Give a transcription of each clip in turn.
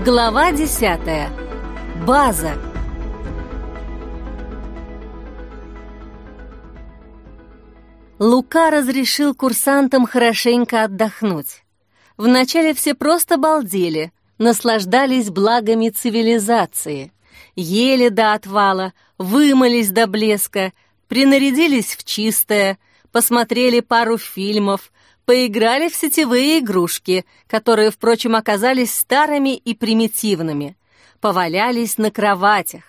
Глава 10. База. Лука разрешил курсантам хорошенько отдохнуть. Вначале все просто балдели, наслаждались благами цивилизации. Ели до отвала, вымылись до блеска, принарядились в чистое, посмотрели пару фильмов, поиграли в сетевые игрушки, которые, впрочем, оказались старыми и примитивными, повалялись на кроватях.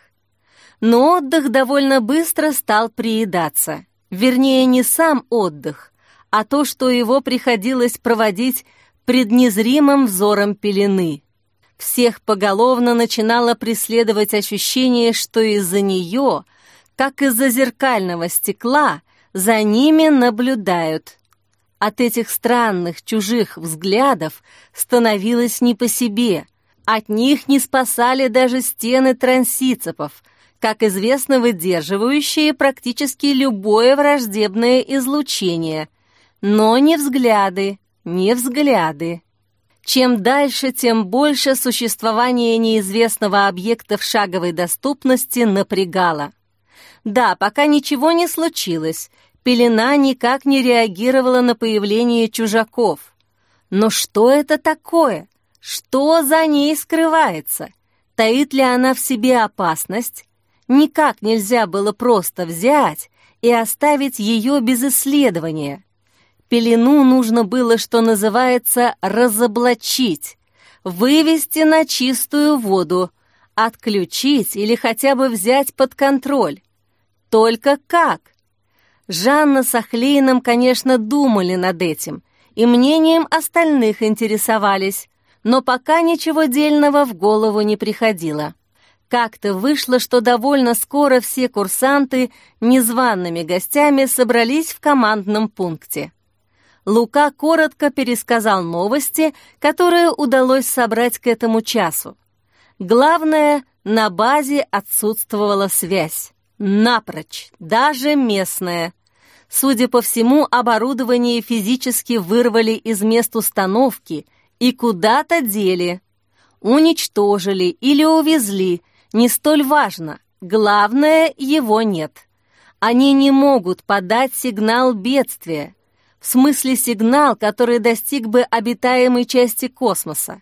Но отдых довольно быстро стал приедаться. Вернее, не сам отдых, а то, что его приходилось проводить пред незримым взором пелены. Всех поголовно начинало преследовать ощущение, что из-за нее, как из-за зеркального стекла, за ними наблюдают. От этих странных чужих взглядов становилось не по себе. От них не спасали даже стены трансицепов, как известно, выдерживающие практически любое враждебное излучение. Но не взгляды, не взгляды. Чем дальше, тем больше существование неизвестного объекта в шаговой доступности напрягало. Да, пока ничего не случилось, пелена никак не реагировала на появление чужаков. Но что это такое? Что за ней скрывается? Таит ли она в себе опасность? Никак нельзя было просто взять и оставить ее без исследования. Пелену нужно было, что называется, разоблачить, вывести на чистую воду, отключить или хотя бы взять под контроль. Только как? Жанна с Ахлейном, конечно, думали над этим и мнением остальных интересовались, но пока ничего дельного в голову не приходило. Как-то вышло, что довольно скоро все курсанты незваными гостями собрались в командном пункте. Лука коротко пересказал новости, которые удалось собрать к этому часу. Главное, на базе отсутствовала связь. Напрочь, даже местная. Судя по всему, оборудование физически вырвали из мест установки и куда-то дели. Уничтожили или увезли, не столь важно. Главное, его нет. Они не могут подать сигнал бедствия. В смысле сигнал, который достиг бы обитаемой части космоса.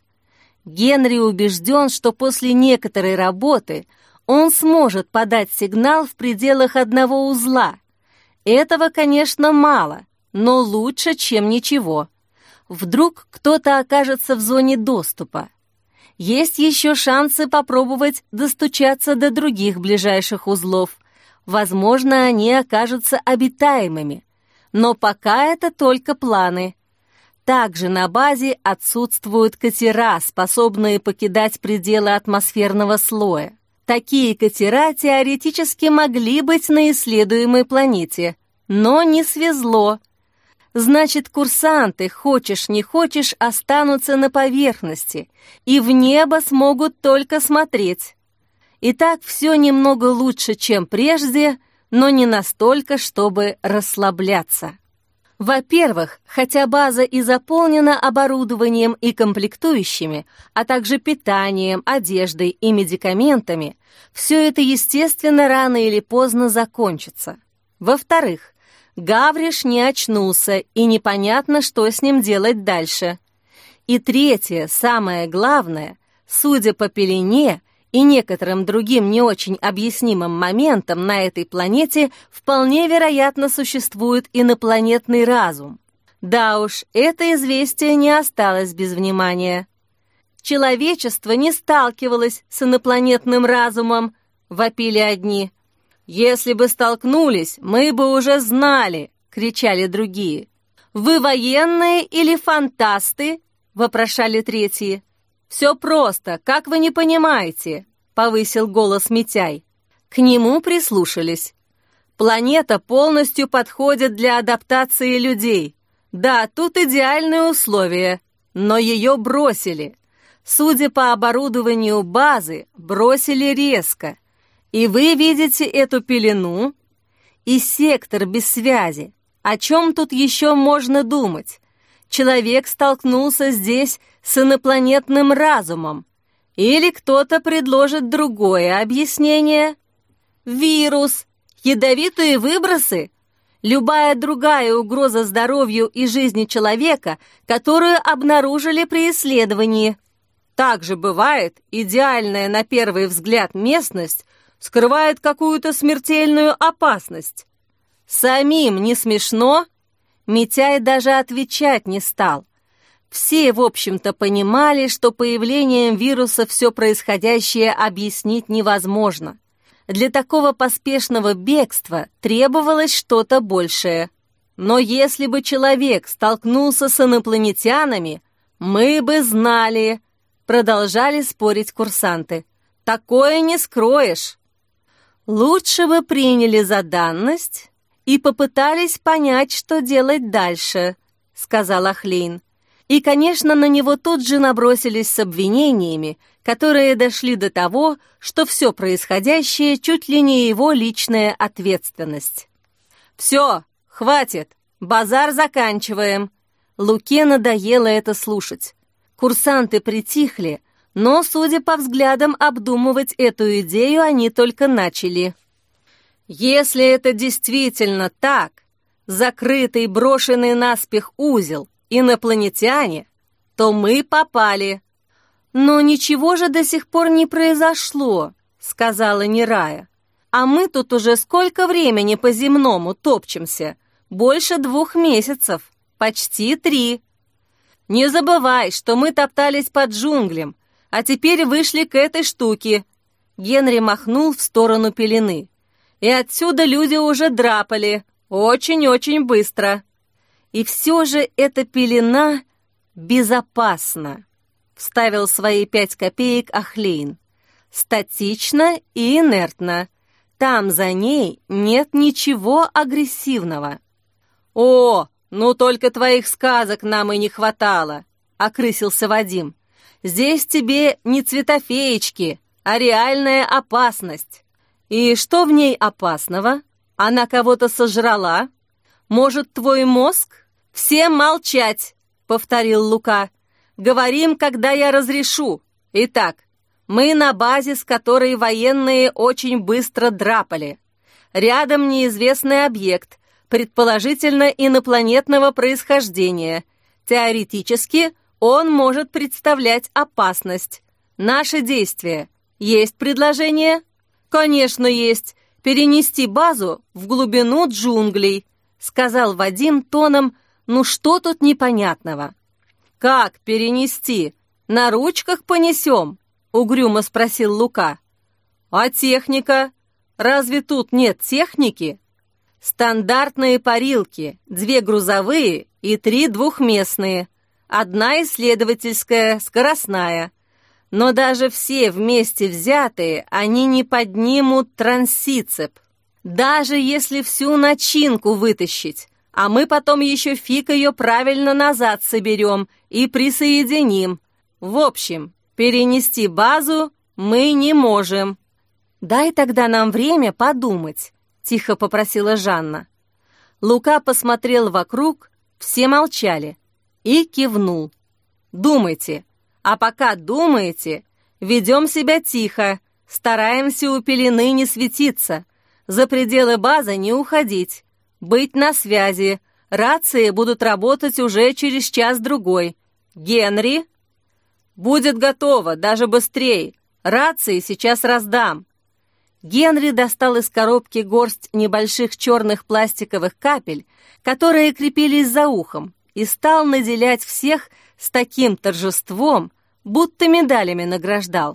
Генри убежден, что после некоторой работы он сможет подать сигнал в пределах одного узла. Этого, конечно, мало, но лучше, чем ничего. Вдруг кто-то окажется в зоне доступа. Есть еще шансы попробовать достучаться до других ближайших узлов. Возможно, они окажутся обитаемыми. Но пока это только планы. Также на базе отсутствуют катера, способные покидать пределы атмосферного слоя. Такие катера теоретически могли быть на исследуемой планете, но не свезло. Значит, курсанты, хочешь не хочешь, останутся на поверхности и в небо смогут только смотреть. Итак, все немного лучше, чем прежде, но не настолько, чтобы расслабляться. Во-первых, хотя база и заполнена оборудованием и комплектующими, а также питанием, одеждой и медикаментами, все это, естественно, рано или поздно закончится. Во-вторых, Гавриш не очнулся, и непонятно, что с ним делать дальше. И третье, самое главное, судя по пелене и некоторым другим не очень объяснимым моментам на этой планете, вполне вероятно существует инопланетный разум. Да уж, это известие не осталось без внимания. «Человечество не сталкивалось с инопланетным разумом», — вопили одни. «Если бы столкнулись, мы бы уже знали», — кричали другие. «Вы военные или фантасты?» — вопрошали третьи. «Все просто, как вы не понимаете?» — повысил голос Митяй. К нему прислушались. «Планета полностью подходит для адаптации людей. Да, тут идеальные условия, но ее бросили. Судя по оборудованию базы, бросили резко. И вы видите эту пелену? И сектор без связи. О чем тут еще можно думать? Человек столкнулся здесь с инопланетным разумом. Или кто-то предложит другое объяснение? Вирус, ядовитые выбросы, любая другая угроза здоровью и жизни человека, которую обнаружили при исследовании. Также бывает, идеальная на первый взгляд местность скрывает какую-то смертельную опасность. Самим не смешно? Митяй даже отвечать не стал. Все, в общем-то, понимали, что появлением вируса все происходящее объяснить невозможно. Для такого поспешного бегства требовалось что-то большее. Но если бы человек столкнулся с инопланетянами, мы бы знали, продолжали спорить курсанты. Такое не скроешь. Лучше бы приняли за данность и попытались понять, что делать дальше, сказал Ахлейн. И, конечно, на него тут же набросились с обвинениями, которые дошли до того, что все происходящее чуть ли не его личная ответственность. «Все, хватит, базар заканчиваем!» Луке надоело это слушать. Курсанты притихли, но, судя по взглядам, обдумывать эту идею они только начали. «Если это действительно так, закрытый, брошенный наспех узел, инопланетяне, то мы попали». «Но ничего же до сих пор не произошло», — сказала Нерая. «А мы тут уже сколько времени по-земному топчемся? Больше 2 месяцев, почти 3. Не забывай, что мы топтались под джунглем, а теперь вышли к этой штуке». Генри махнул в сторону пелены. «И отсюда люди уже драпали, очень-очень быстро. И все же эта пелена безопасна», — вставил свои 5 копеек Ахлейн. «Статично и инертно. Там за ней нет ничего агрессивного». «О, ну только твоих сказок нам и не хватало», — окрысился Вадим. «Здесь тебе не цветофеечки, а реальная опасность». «И что в ней опасного? Она кого-то сожрала? Может, твой мозг?» «Всем молчать», — повторил Лука. «Говорим, когда я разрешу. Итак, мы на базе, с которой военные очень быстро драпали. Рядом неизвестный объект, предположительно инопланетного происхождения. Теоретически он может представлять опасность. Наши действия. Есть предложение?» «Конечно, есть. Перенести базу в глубину джунглей», — сказал Вадим тоном: «ну что тут непонятного?» «Как перенести? На ручках понесем?» — угрюмо спросил Лука. «А техника? Разве тут нет техники?» «Стандартные парилки, 2 грузовые и 3 двухместные. 1 исследовательская, скоростная. Но даже все вместе взятые, они не поднимут трансицеп. Даже если всю начинку вытащить, а мы потом еще фиг ее правильно назад соберем и присоединим. В общем, перенести базу мы не можем». «Дай тогда нам время подумать», — тихо попросила Жанна. Лука посмотрел вокруг, все молчали, и кивнул. «Думайте. А пока думаете, ведем себя тихо, стараемся у пелены не светиться, за пределы базы не уходить, быть на связи, рации будут работать уже через час-другой. Генри?» «Будет готово, даже быстрее. Рации сейчас раздам». Генри достал из коробки горсть небольших черных пластиковых капель, которые крепились за ухом, и стал наделять всех с таким торжеством, будто медалями награждал.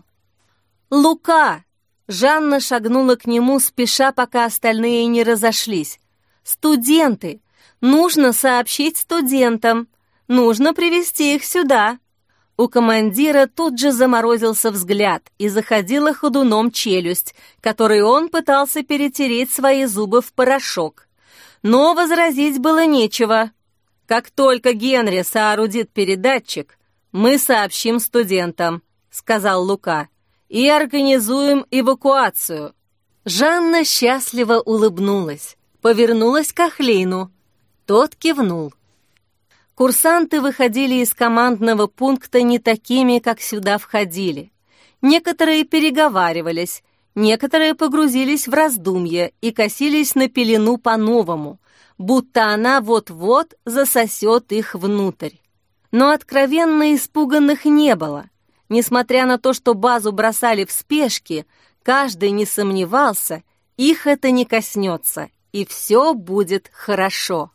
«Лука!» Жанна шагнула к нему, спеша, пока остальные не разошлись. «Студенты! Нужно сообщить студентам! Нужно привести их сюда!» У командира тут же заморозился взгляд и заходила ходуном челюсть, которой он пытался перетереть свои зубы в порошок. Но возразить было нечего. «Как только Генри соорудит передатчик, мы сообщим студентам», — сказал Лука, «и организуем эвакуацию». Жанна счастливо улыбнулась, повернулась к Ахлейну. Тот кивнул. Курсанты выходили из командного пункта не такими, как сюда входили. Некоторые переговаривались, некоторые погрузились в раздумья и косились на пелену по-новому, будто она вот-вот засосет их внутрь. Но откровенно испуганных не было. Несмотря на то, что базу бросали в спешке, каждый не сомневался, их это не коснется, и все будет хорошо.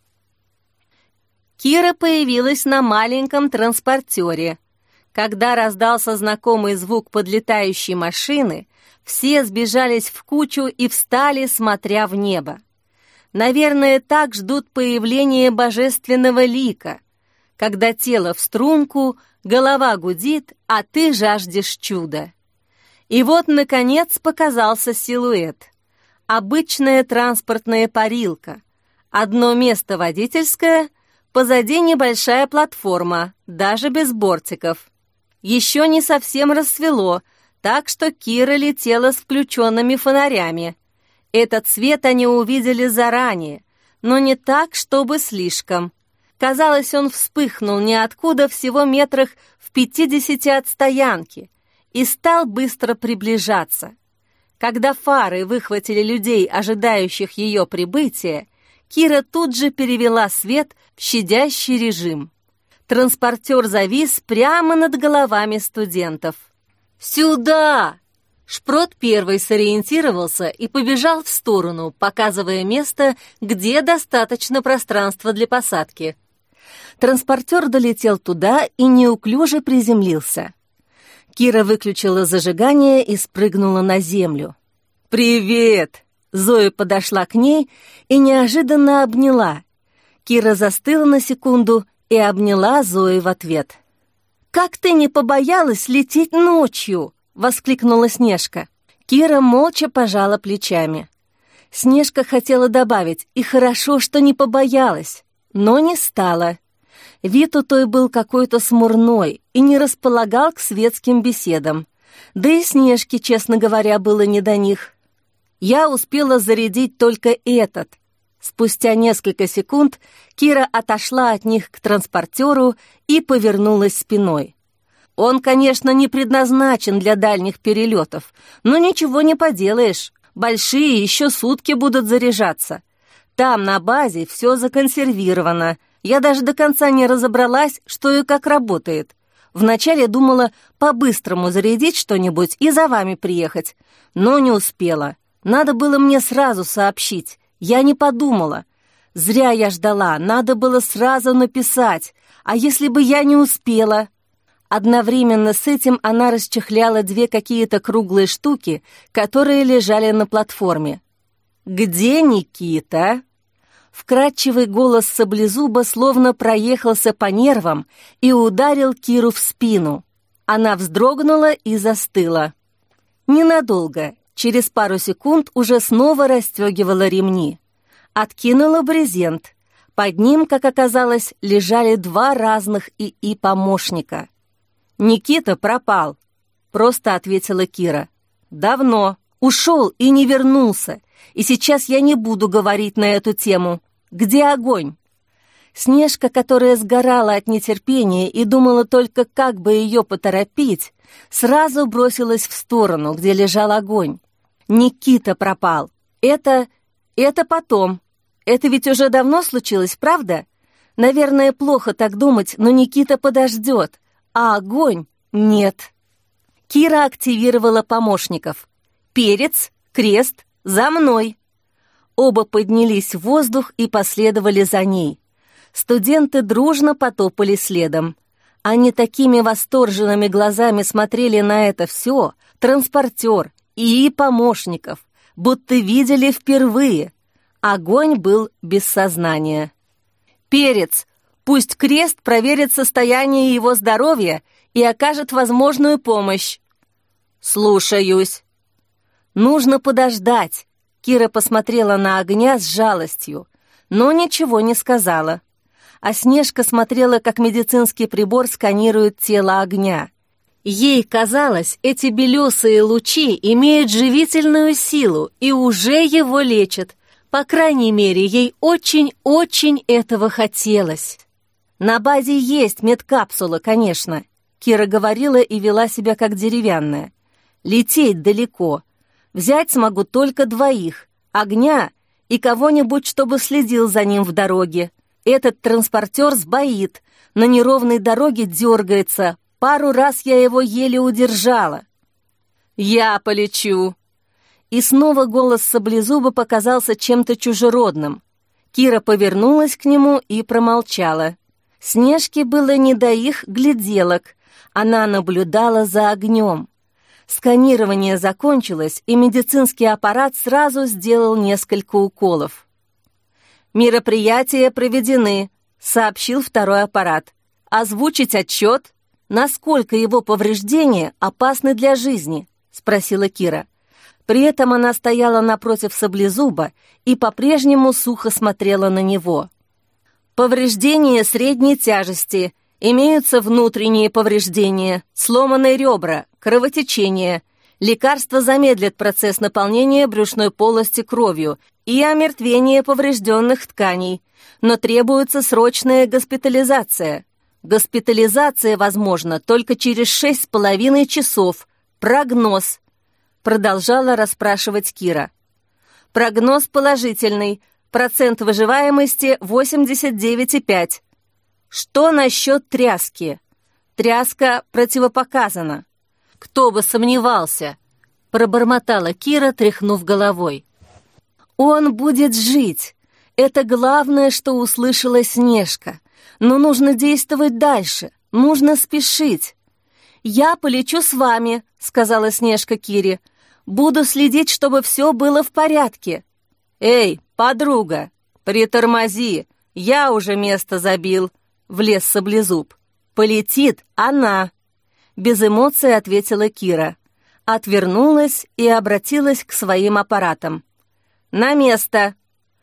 Кира появилась на маленьком транспортере. Когда раздался знакомый звук подлетающей машины, все сбежались в кучу и встали, смотря в небо. Наверное, так ждут появления божественного лика, когда тело в струнку, голова гудит, а ты жаждешь чуда. И вот, наконец, показался силуэт. Обычная транспортная парилка. Одно место водительское, позади небольшая платформа, даже без бортиков. Еще не совсем рассвело, так что Кира летела с включенными фонарями. Этот свет они увидели заранее, но не так, чтобы слишком. Казалось, он вспыхнул ниоткуда всего метрах в 50 от стоянки и стал быстро приближаться. Когда фары выхватили людей, ожидающих ее прибытия, Кира тут же перевела свет в щадящий режим. Транспортер завис прямо над головами студентов. «Сюда!» Шпрот первый сориентировался и побежал в сторону, показывая место, где достаточно пространства для посадки. Транспортер долетел туда и неуклюже приземлился. Кира выключила зажигание и спрыгнула на землю. «Привет!» Зоя подошла к ней и неожиданно обняла. Кира застыла на секунду и обняла Зою в ответ. «Как ты не побоялась лететь ночью?» — воскликнула Снежка. Кира молча пожала плечами. Снежка хотела добавить «и хорошо, что не побоялась», но не стала. Вид у той был какой-то смурной и не располагал к светским беседам. Да и Снежке, честно говоря, было не до них. Я успела зарядить только этот. Спустя несколько секунд Кира отошла от них к транспортеру и повернулась спиной. Он, конечно, не предназначен для дальних перелетов, но ничего не поделаешь. Большие еще сутки будут заряжаться. Там, на базе, все законсервировано. Я даже до конца не разобралась, что и как работает. Вначале думала по-быстрому зарядить что-нибудь и за вами приехать, но не успела. Надо было мне сразу сообщить. Я не подумала. Зря я ждала, надо было сразу написать. А если бы я не успела? Одновременно с этим она расчехляла две какие-то круглые штуки, которые лежали на платформе. «Где Никита?» Вкрадчивый голос Саблезуба словно проехался по нервам и ударил Киру в спину. Она вздрогнула и застыла. Ненадолго, через пару секунд уже снова расстегивала ремни. Откинула брезент. Под ним, как оказалось, лежали два разных ИИ-помощника. «Никита пропал», — просто ответила Кира. «Давно. Ушел и не вернулся. И сейчас я не буду говорить на эту тему. Где огонь?» Снежка, которая сгорала от нетерпения и думала только, как бы ее поторопить, сразу бросилась в сторону, где лежал огонь. «Никита пропал. Это потом. Это ведь уже давно случилось, правда? Наверное, плохо так думать, но Никита подождет, а огонь нет». Кира активировала помощников. «Перец, крест, за мной!» Оба поднялись в воздух и последовали за ней. Студенты дружно потопали следом. Они такими восторженными глазами смотрели на это все, транспортер и помощников, будто видели впервые. Огонь был без сознания. «Перец, пусть крест проверит состояние его здоровья и окажет возможную помощь». «Слушаюсь». «Нужно подождать». Кира посмотрела на огня с жалостью, но ничего не сказала. А Снежка смотрела, как медицинский прибор сканирует тело огня. Ей казалось, эти белесые лучи имеют живительную силу и уже его лечат. По крайней мере, ей очень-очень этого хотелось. На базе есть медкапсула, конечно. Кира говорила и вела себя как деревянная. «Лететь далеко. Взять смогу только 2, Огня и кого-нибудь, чтобы следил за ним в дороге. Этот транспортер сбоит, на неровной дороге дергается. Пару раз я его еле удержала». «Я полечу». И снова голос Саблезуба показался чем-то чужеродным. Кира повернулась к нему и промолчала. Снежке было не до их гляделок. Она наблюдала за огнем. Сканирование закончилось, и медицинский аппарат сразу сделал несколько уколов. «Мероприятия проведены», — сообщил второй аппарат. «Озвучить отчет? Насколько его повреждения опасны для жизни?» — спросила Кира. При этом она стояла напротив Саблезуба и по-прежнему сухо смотрела на него. «Повреждения средней тяжести. Имеются внутренние повреждения, сломанные ребра, кровотечение. Лекарства замедлят процесс наполнения брюшной полости кровью и омертвение поврежденных тканей, но требуется срочная госпитализация. Госпитализация возможна только через 6,5 часов. Прогноз», — продолжала расспрашивать Кира. «Прогноз положительный. Процент выживаемости 89,5. Что насчет тряски? Тряска противопоказана». «Кто бы сомневался», — пробормотала Кира, тряхнув головой. «Он будет жить. Это главное, что услышала Снежка. Но нужно действовать дальше, нужно спешить». «Я полечу с вами», — сказала Снежка Кире. «Буду следить, чтобы все было в порядке». «Эй, подруга, притормози, я уже место забил», — влез Саблезуб. «Полетит она», — без эмоций ответила Кира. Отвернулась и обратилась к своим аппаратам. «На место!»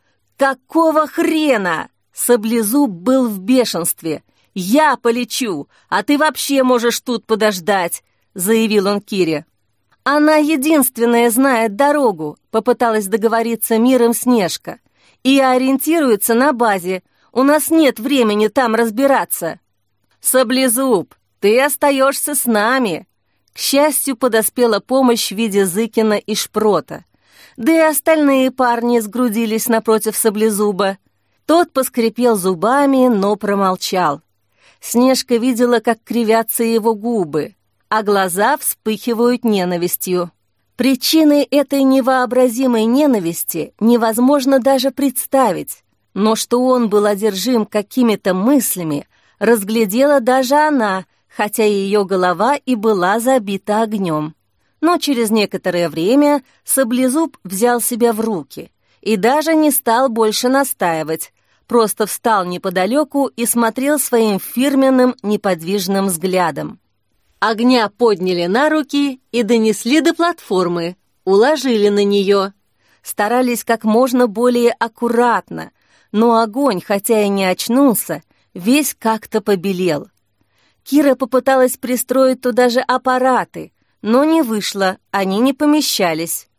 «Какого хрена?» Саблезуб был в бешенстве. «Я полечу, а ты вообще можешь тут подождать», — заявил он Кире. «Она единственная знает дорогу», — попыталась договориться миром Снежка. «И ориентируется на базе. У нас нет времени там разбираться». «Саблезуб, ты остаешься с нами». К счастью, подоспела помощь в виде Зыкина и Шпрота. Да и остальные парни сгрудились напротив Саблезуба. Тот поскрипел зубами, но промолчал. Снежка видела, как кривятся его губы, а глаза вспыхивают ненавистью. Причиной этой невообразимой ненависти невозможно даже представить, но что он был одержим какими-то мыслями, разглядела даже она, хотя ее голова и была забита огнем. Но через некоторое время Саблезуб взял себя в руки и даже не стал больше настаивать, просто встал неподалеку и смотрел своим фирменным неподвижным взглядом. Огня подняли на руки и донесли до платформы, уложили на нее. Старались как можно более аккуратно, но огонь, хотя и не очнулся, весь как-то побелел. Кира попыталась пристроить туда же аппараты, но не вышло, они не помещались.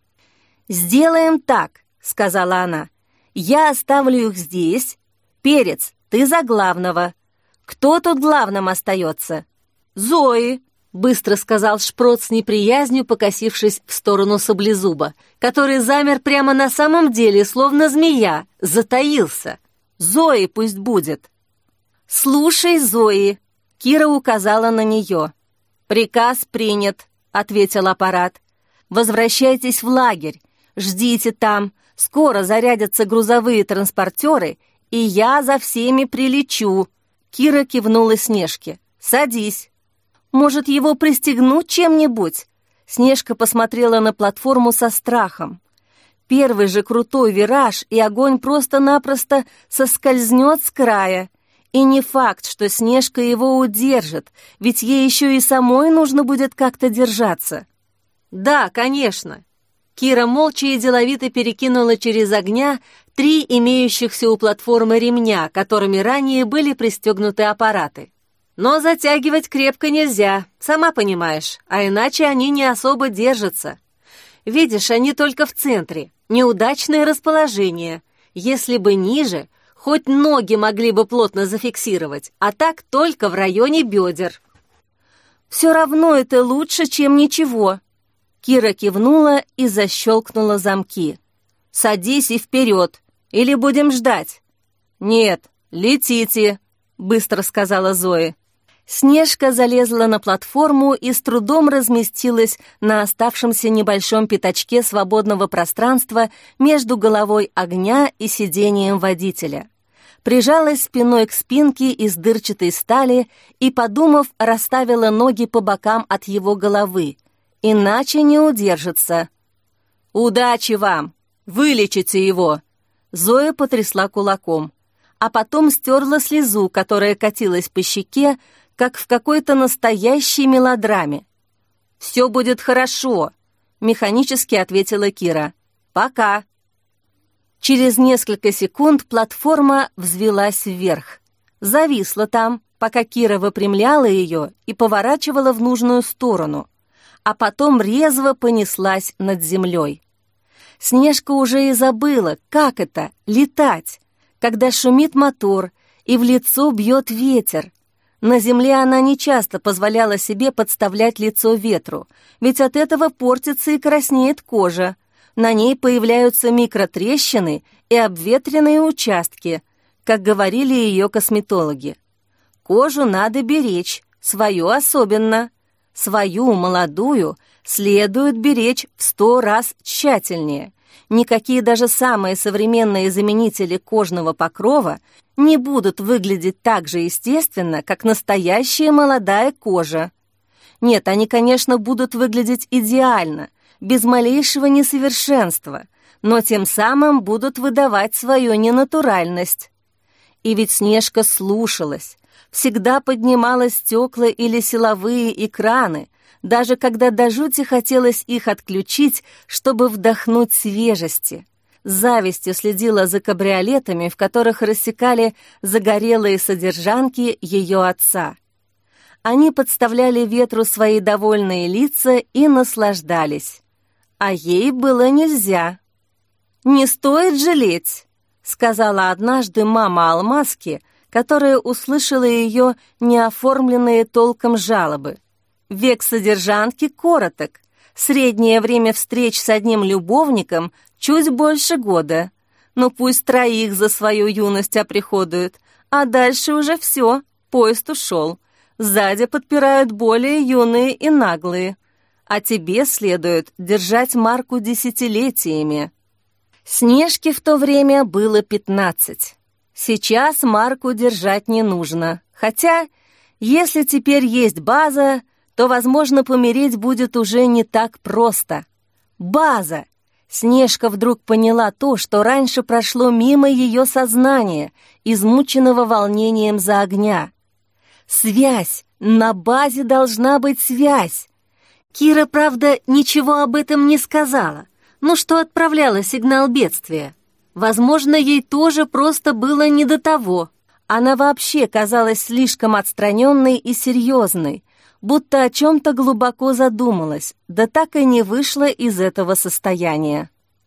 «Сделаем так», — сказала она. «Я оставлю их здесь. Перец, ты за главного. Кто тут главным остается?» «Зои», — быстро сказал Шпрот с неприязнью, покосившись в сторону Саблезуба, который замер прямо на самом деле, словно змея, затаился. «Зои пусть будет». «Слушай, Зои», — Кира указала на нее. «Приказ принят», — ответил аппарат. «Возвращайтесь в лагерь, ждите там, скоро зарядятся грузовые транспортеры, и я за всеми прилечу». Кира кивнула Снежке. «Садись». «Может, его пристегнуть чем-нибудь?» Снежка посмотрела на платформу со страхом. Первый же крутой вираж, и огонь просто-напросто соскользнет с края. И не факт, что Снежка его удержит, ведь ей еще и самой нужно будет как-то держаться. «Да, конечно». Кира молча и деловито перекинула через огня 3 имеющихся у платформы ремня, которыми ранее были пристегнуты аппараты. «Но затягивать крепко нельзя, сама понимаешь, а иначе они не особо держатся. Видишь, они только в центре, неудачное расположение. Если бы ниже, хоть ноги могли бы плотно зафиксировать, а так только в районе бедер». Все равно это лучше, чем ничего». Кира кивнула и защелкнула замки. «Садись и вперед, или будем ждать?» «Нет, летите», — быстро сказала Зоя. Снежка залезла на платформу и с трудом разместилась на оставшемся небольшом пятачке свободного пространства между головой огня и сидением водителя. Прижалась спиной к спинке из дырчатой стали и, подумав, расставила ноги по бокам от его головы. Иначе не удержится. «Удачи вам! Вылечите его!» Зоя потрясла кулаком, а потом стерла слезу, которая катилась по щеке, как в какой-то настоящей мелодраме. «Все будет хорошо», — механически ответила Кира. «Пока». Через несколько секунд платформа взвилась вверх. Зависла там, пока Кира выпрямляла ее и поворачивала в нужную сторону, а потом резво понеслась над землей. Снежка уже и забыла, как это — летать, когда шумит мотор и в лицо бьет ветер. На земле она нечасто позволяла себе подставлять лицо ветру, ведь от этого портится и краснеет кожа. На ней появляются микротрещины и обветренные участки, как говорили ее косметологи. Кожу надо беречь, свою особенно. Свою, молодую, следует беречь в 100 раз тщательнее. Никакие даже самые современные заменители кожного покрова не будут выглядеть так же естественно, как настоящая молодая кожа. Нет, они, конечно, будут выглядеть идеально, без малейшего несовершенства, но тем самым будут выдавать свою ненатуральность. И ведь Снежка слушалась, всегда поднимала стекла или силовые экраны, даже когда до жути хотелось их отключить, чтобы вдохнуть свежести. С завистью следила за кабриолетами, в которых рассекали загорелые содержанки ее отца. Они подставляли ветру свои довольные лица и наслаждались. А ей было нельзя. «Не стоит жалеть», — сказала однажды мама Алмазки, которая услышала ее неоформленные толком жалобы. «Век содержанки короток. Среднее время встреч с одним любовником чуть больше года. Ну пусть 3 за свою юность оприходуют, а дальше уже все, поезд ушел. Сзади подпирают более юные и наглые. А тебе следует держать марку десятилетиями». Снежке в то время было 15. Сейчас марку держать не нужно. Хотя, если теперь есть база, то, возможно, помереть будет уже не так просто. База! Снежка вдруг поняла то, что раньше прошло мимо ее сознания, измученного волнением за огня. Связь! На базе должна быть связь! Кира, правда, ничего об этом не сказала, но что отправляла сигнал бедствия. Возможно, ей тоже просто было не до того. Она вообще казалась слишком отстраненной и серьезной, будто о чем-то глубоко задумалась, да так и не вышла из этого состояния.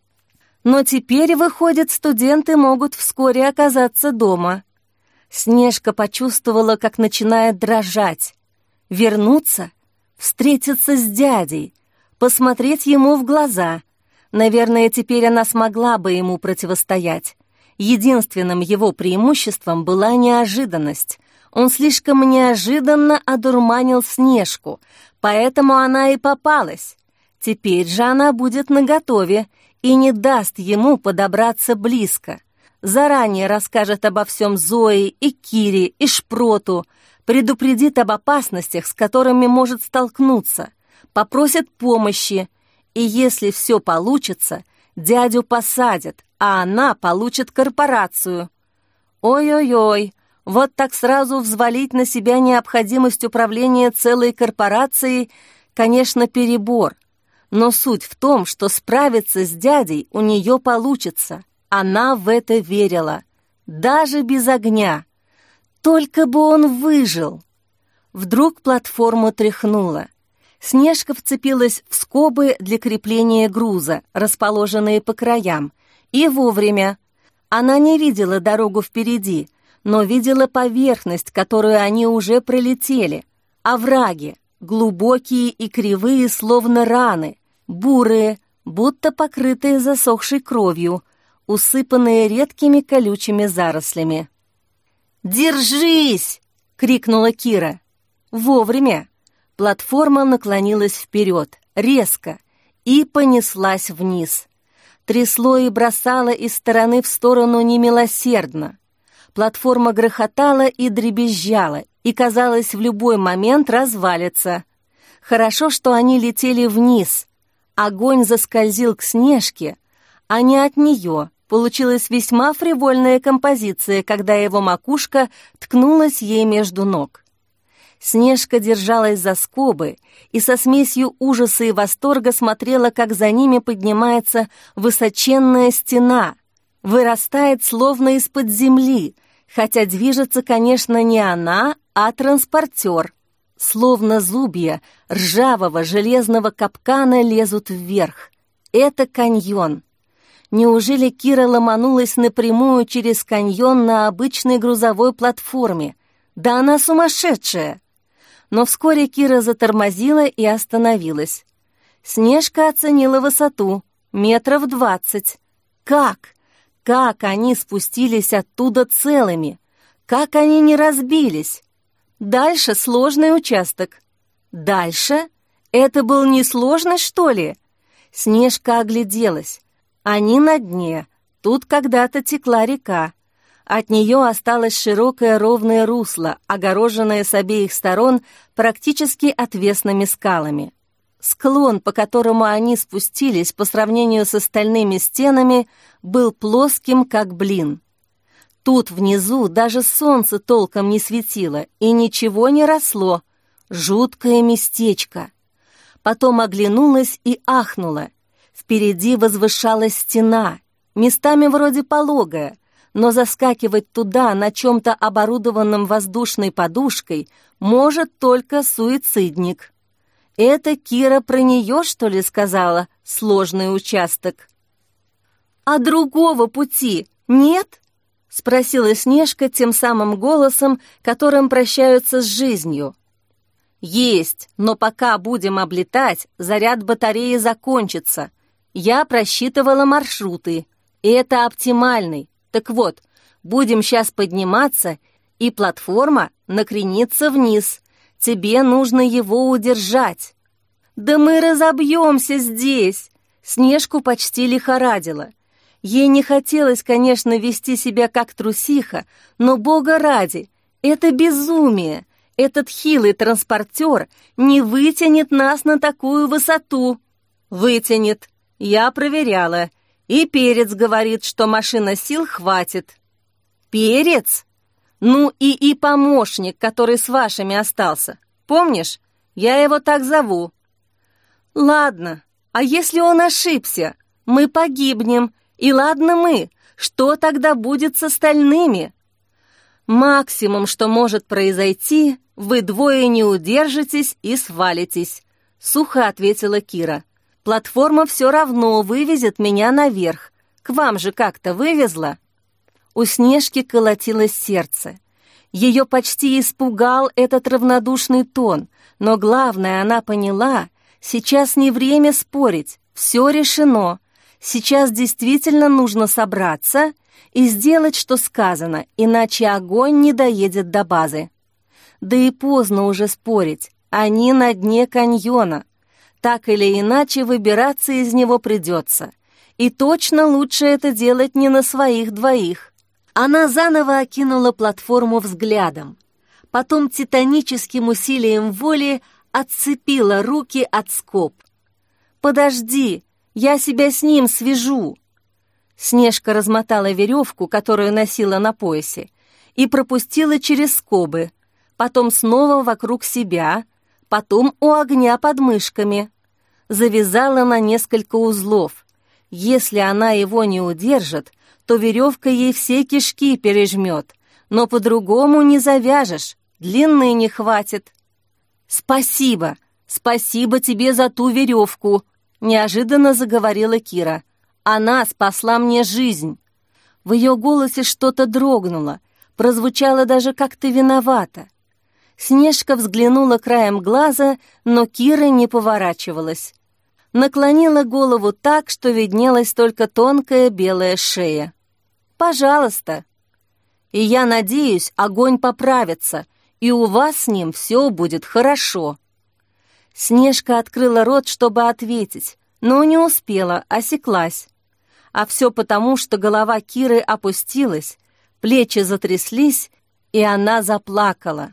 Но теперь, выходит, студенты могут вскоре оказаться дома. Снежка почувствовала, как начинает дрожать. Вернуться? Встретиться с дядей? Посмотреть ему в глаза? Наверное, теперь она смогла бы ему противостоять. Единственным его преимуществом была неожиданность. Он слишком неожиданно одурманил Снежку, поэтому она и попалась. Теперь же она будет наготове и не даст ему подобраться близко. Заранее расскажет обо всем Зое и Кире и Шпроту, предупредит об опасностях, с которыми может столкнуться, попросит помощи, и если все получится, дядю посадят, а она получит корпорацию. Ой-ой-ой, вот так сразу взвалить на себя необходимость управления целой корпорацией, конечно, перебор. Но суть в том, что справиться с дядей у нее получится. Она в это верила. Даже без огня. Только бы он выжил. Вдруг платформу тряхнуло. Снежка вцепилась в скобы для крепления груза, расположенные по краям, и вовремя. Она не видела дорогу впереди, но видела поверхность, которую они уже пролетели. Овраги, глубокие и кривые, словно раны, бурые, будто покрытые засохшей кровью, усыпанные редкими колючими зарослями. «Держись!» — крикнула Кира. Вовремя. Платформа наклонилась вперед, резко, и понеслась вниз. Трясло и бросало из стороны в сторону немилосердно. Платформа грохотала и дребезжала, и, казалось, в любой момент развалится. Хорошо, что они летели вниз. Огонь заскользил к Снежке, а не от нее. Получилась весьма фривольная композиция, когда его макушка ткнулась ей между ног. Снежка держалась за скобы и со смесью ужаса и восторга смотрела, как за ними поднимается высоченная стена, вырастает словно из-под земли, хотя движется, конечно, не она, а транспортер. Словно зубья ржавого железного капкана лезут вверх. Это каньон. Неужели Кира ломанулась напрямую через каньон на обычной грузовой платформе? Да она сумасшедшая! Но вскоре Кира затормозила и остановилась. Снежка оценила высоту — 20 метров. Как? Как они спустились оттуда целыми? Как они не разбились? Дальше сложный участок. Дальше? Это был несложный, что ли? Снежка огляделась. Они на дне. Тут когда-то текла река. От нее осталось широкое ровное русло, огороженное с обеих сторон практически отвесными скалами. Склон, по которому они спустились по сравнению с остальными стенами, был плоским, как блин. Тут внизу даже солнце толком не светило, и ничего не росло. Жуткое местечко. Потом оглянулась и ахнула. Впереди возвышалась стена, местами вроде пологая, но заскакивать туда на чем-то оборудованном воздушной подушкой может только суицидник. Это Кира про нее, что ли, сказала, сложный участок? «А другого пути нет?» — спросила Снежка тем самым голосом, которым прощаются с жизнью. «Есть, но пока будем облетать, заряд батареи закончится. Я просчитывала маршруты, и это оптимальный. Так вот, будем сейчас подниматься, и платформа накренится вниз. Тебе нужно его удержать». «Да мы разобьемся здесь!» Снежку почти лихорадило. Ей не хотелось, конечно, вести себя как трусиха, но, бога ради, это безумие. Этот хилый транспортер не вытянет нас на такую высоту. Вытянет. Я проверяла. И Перец говорит, что машина сил хватит. Перец? Ну и помощник, который с вашими остался. Помнишь? Я его так зову. Ладно, а если он ошибся? Мы погибнем. И ладно мы, что тогда будет с остальными? Максимум, что может произойти, вы двое не удержитесь и свалитесь, сухо ответила Кира. Платформа все равно вывезет меня наверх. К вам же как-то вывезла. У Снежки колотилось сердце. Ее почти испугал этот равнодушный тон, но главное, она поняла, сейчас не время спорить, все решено. Сейчас действительно нужно собраться и сделать, что сказано, иначе огонь не доедет до базы. Да и поздно уже спорить, они на дне каньона. Так или иначе выбираться из него придется. И точно лучше это делать не на своих двоих. Она заново окинула платформу взглядом. Потом титаническим усилием воли отцепила руки от скоб. «Подожди, я себя с ним свяжу!» Снежка размотала веревку, которую носила на поясе, и пропустила через скобы, потом снова вокруг себя, потом у огня под мышками. Завязала на несколько узлов. Если она его не удержит, то веревка ей все кишки пережмет, но по-другому не завяжешь, длины не хватит. «Спасибо, спасибо тебе за ту веревку», — неожиданно заговорила Кира. «Она спасла мне жизнь». В ее голосе что-то дрогнуло, прозвучало даже как-то виновато. Снежка взглянула краем глаза, но Кира не поворачивалась. Наклонила голову так, что виднелась только тонкая белая шея. «Пожалуйста». «И я надеюсь, огонь поправится, и у вас с ним все будет хорошо». Снежка открыла рот, чтобы ответить, но не успела, осеклась. А все потому, что голова Киры опустилась, плечи затряслись, и она заплакала.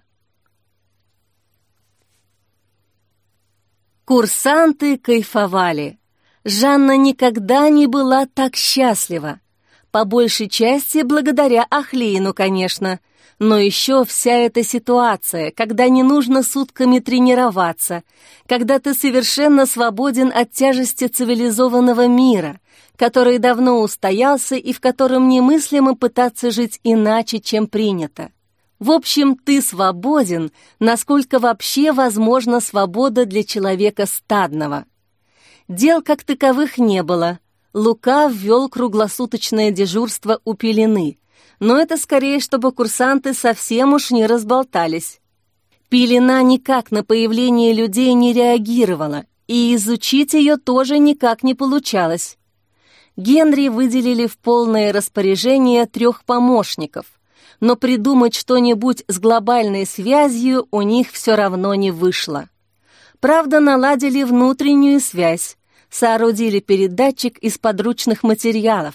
Курсанты кайфовали. Жанна никогда не была так счастлива. По большей части благодаря Ахлейну, конечно, но еще вся эта ситуация, когда не нужно сутками тренироваться, когда ты совершенно свободен от тяжести цивилизованного мира, который давно устоялся и в котором немыслимо пытаться жить иначе, чем принято. В общем, ты свободен, насколько вообще возможна свобода для человека стадного. Дел как таковых не было. Лука ввел круглосуточное дежурство у Пелены, но это скорее, чтобы курсанты совсем уж не разболтались. Пелена никак на появление людей не реагировала, и изучить ее тоже никак не получалось. Генри выделили в полное распоряжение 3 помощников, но придумать что-нибудь с глобальной связью у них все равно не вышло. Правда, наладили внутреннюю связь, соорудили передатчик из подручных материалов.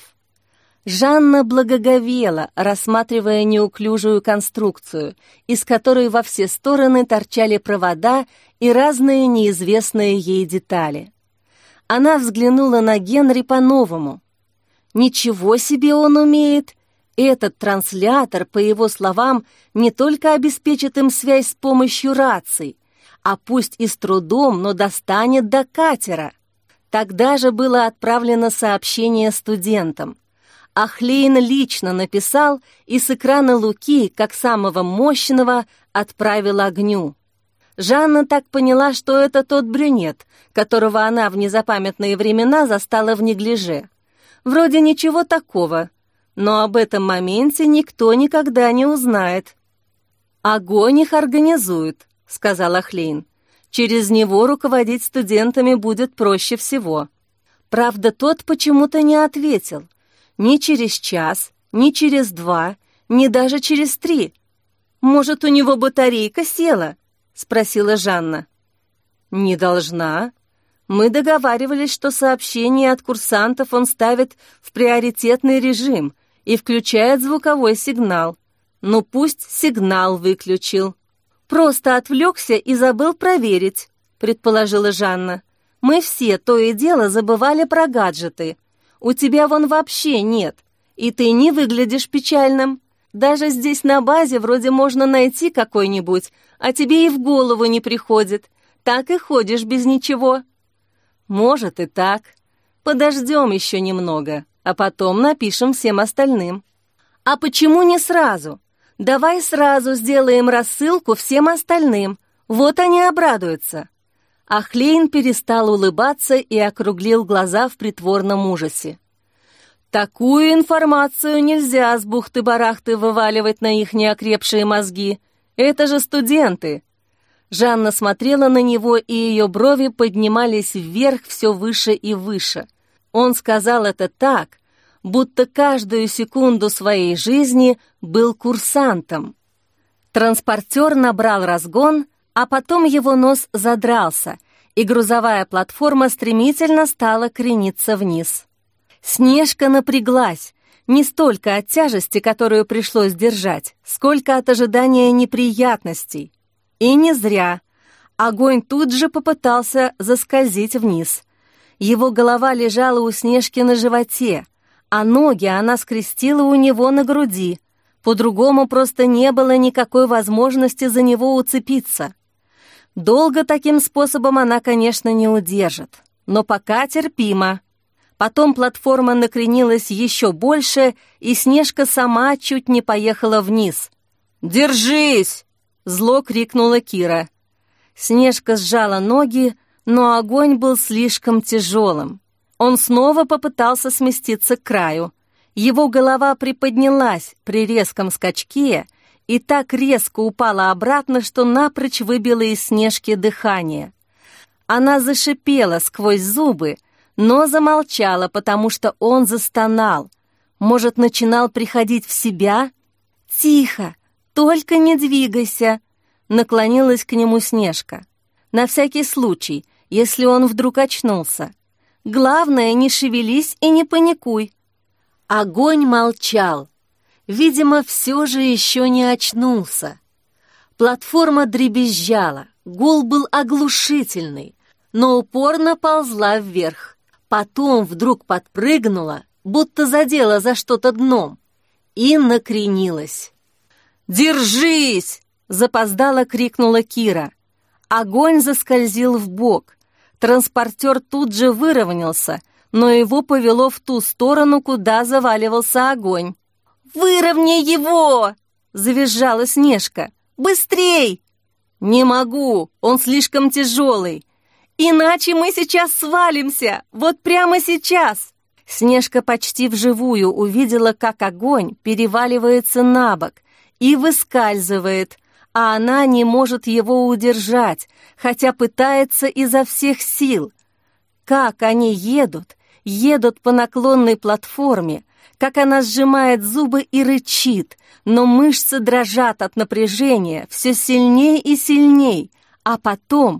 Жанна благоговела, рассматривая неуклюжую конструкцию, из которой во все стороны торчали провода и разные неизвестные ей детали. Она взглянула на Генри по-новому. Ничего себе он умеет! Этот транслятор, по его словам, не только обеспечит им связь с помощью раций, а пусть и с трудом, но достанет до катера. Тогда же было отправлено сообщение студентам. Ахлейн лично написал и с экрана Луки, как самого мощного, отправил огню. Жанна так поняла, что это тот брюнет, которого она в незапамятные времена застала в неглиже. Вроде ничего такого, но об этом моменте никто никогда не узнает. «Огонь их организует», — сказал Ахлейн. «Через него руководить студентами будет проще всего». Правда, тот почему-то не ответил. Ни через час, ни через 2, ни даже через 3. «Может, у него батарейка села?» — спросила Жанна. «Не должна. Мы договаривались, что сообщения от курсантов он ставит в приоритетный режим и включает звуковой сигнал. Ну пусть сигнал выключил». «Просто отвлекся и забыл проверить», — предположила Жанна. «Мы все то и дело забывали про гаджеты. У тебя вон вообще нет, и ты не выглядишь печальным. Даже здесь на базе вроде можно найти какой-нибудь, а тебе и в голову не приходит. Так и ходишь без ничего». «Может и так. Подождем еще немного, а потом напишем всем остальным». «А почему не сразу? Давай сразу сделаем рассылку всем остальным. Вот они обрадуются». Ахлейн перестал улыбаться и округлил глаза в притворном ужасе. «Такую информацию нельзя с бухты-барахты вываливать на их неокрепшие мозги. Это же студенты». Жанна смотрела на него, и ее брови поднимались вверх все выше и выше. Он сказал это так, будто каждую секунду своей жизни был курсантом. Транспортер набрал разгон, а потом его нос задрался, и грузовая платформа стремительно стала крениться вниз. Снежка напряглась, не столько от тяжести, которую пришлось держать, сколько от ожидания неприятностей. И не зря. Огонь тут же попытался заскользить вниз. Его голова лежала у Снежки на животе, а ноги она скрестила у него на груди. По-другому просто не было никакой возможности за него уцепиться. Долго таким способом она, конечно, не удержит, но пока терпимо. Потом платформа накренилась еще больше, и Снежка сама чуть не поехала вниз. «Держись!» — зло крикнула Кира. Снежка сжала ноги, но огонь был слишком тяжелым. Он снова попытался сместиться к краю. Его голова приподнялась при резком скачке, и так резко упала обратно, что напрочь выбила из Снежки дыхание. Она зашипела сквозь зубы, но замолчала, потому что он застонал. Может, начинал приходить в себя? «Тихо, только не двигайся!» Наклонилась к нему Снежка. На всякий случай, если он вдруг очнулся. «Главное, не шевелись и не паникуй». Огонь молчал. Видимо, все же еще не очнулся. Платформа дребезжала, гул был оглушительный, но упорно ползла вверх. Потом вдруг подпрыгнула, будто задела за что-то дном, и накренилась. «Держись!» — запоздало крикнула Кира. Огонь заскользил вбок. Транспортер тут же выровнялся, но его повело в ту сторону, куда заваливался огонь. «Выровняй его!» — завизжала Снежка. «Быстрей!» «Не могу, он слишком тяжелый. Иначе мы сейчас свалимся, вот прямо сейчас!» Снежка почти вживую увидела, как огонь переваливается на бок и выскальзывает, а она не может его удержать, хотя пытается изо всех сил. Как они едут по наклонной платформе, как она сжимает зубы и рычит, но мышцы дрожат от напряжения все сильней и сильней, а потом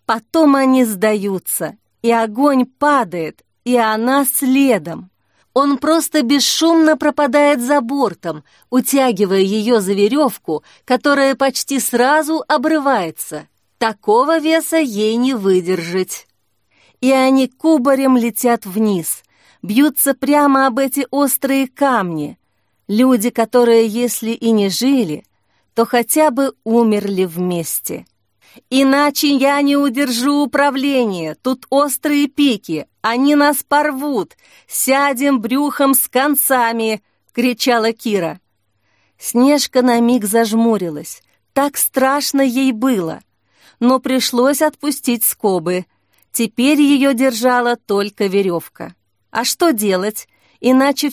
они сдаются, и огонь падает, и она следом. Он просто бесшумно пропадает за бортом, утягивая ее за веревку, которая почти сразу обрывается. Такого веса ей не выдержать. И они кубарем летят вниз, бьются прямо об эти острые камни. Люди, которые, если и не жили, то хотя бы умерли вместе. «Иначе я не удержу управление, тут острые пики, они нас порвут, сядем брюхом с концами!» — кричала Кира. Снежка на миг зажмурилась, так страшно ей было, но пришлось отпустить скобы. Теперь ее держала только веревка. А что делать? Иначе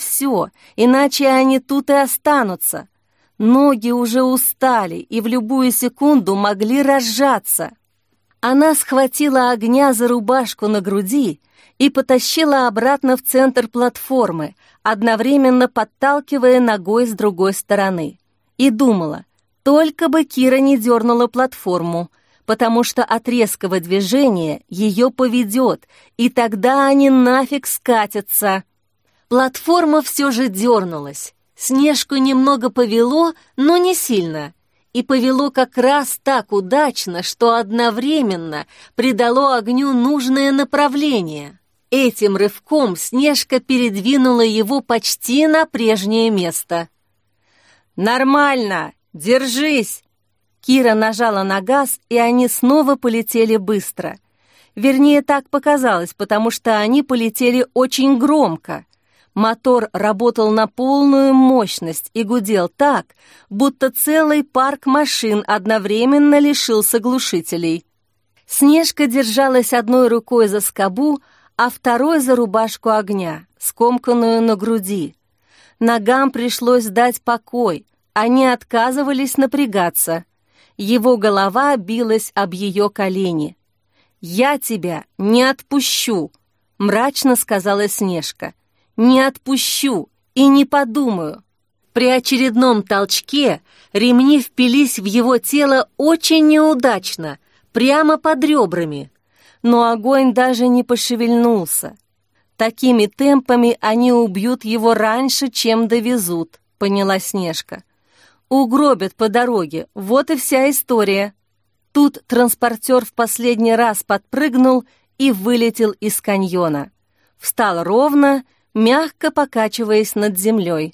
они тут и останутся. Ноги уже устали и в любую секунду могли разжаться. Она схватила Огня за рубашку на груди и потащила обратно в центр платформы, одновременно подталкивая ногой с другой стороны. И думала, только бы Кира не дернула платформу, потому что от резкого движения ее поведет, и тогда они нафиг скатятся. Платформа все же дернулась. Снежку немного повело, но не сильно. И повело как раз так удачно, что одновременно придало Огню нужное направление. Этим рывком Снежка передвинула его почти на прежнее место. «Нормально! Держись!» Кира нажала на газ, и они снова полетели быстро. Вернее, так показалось, потому что они полетели очень громко. Мотор работал на полную мощность и гудел так, будто целый парк машин одновременно лишился глушителей. Снежка держалась одной рукой за скобу, а второй за рубашку Огня, скомканную на груди. Ногам пришлось дать покой, они отказывались напрягаться. Его голова билась об ее колени. «Я тебя не отпущу», — мрачно сказала Снежка. «Не отпущу и не подумаю». При очередном толчке ремни впились в его тело очень неудачно, прямо под ребрами. Но Огонь даже не пошевельнулся. Такими темпами они убьют его раньше, чем довезут, поняла Снежка. Угробят по дороге, вот и вся история. Тут транспортер в последний раз подпрыгнул и вылетел из каньона. Встал ровно, мягко покачиваясь над землей.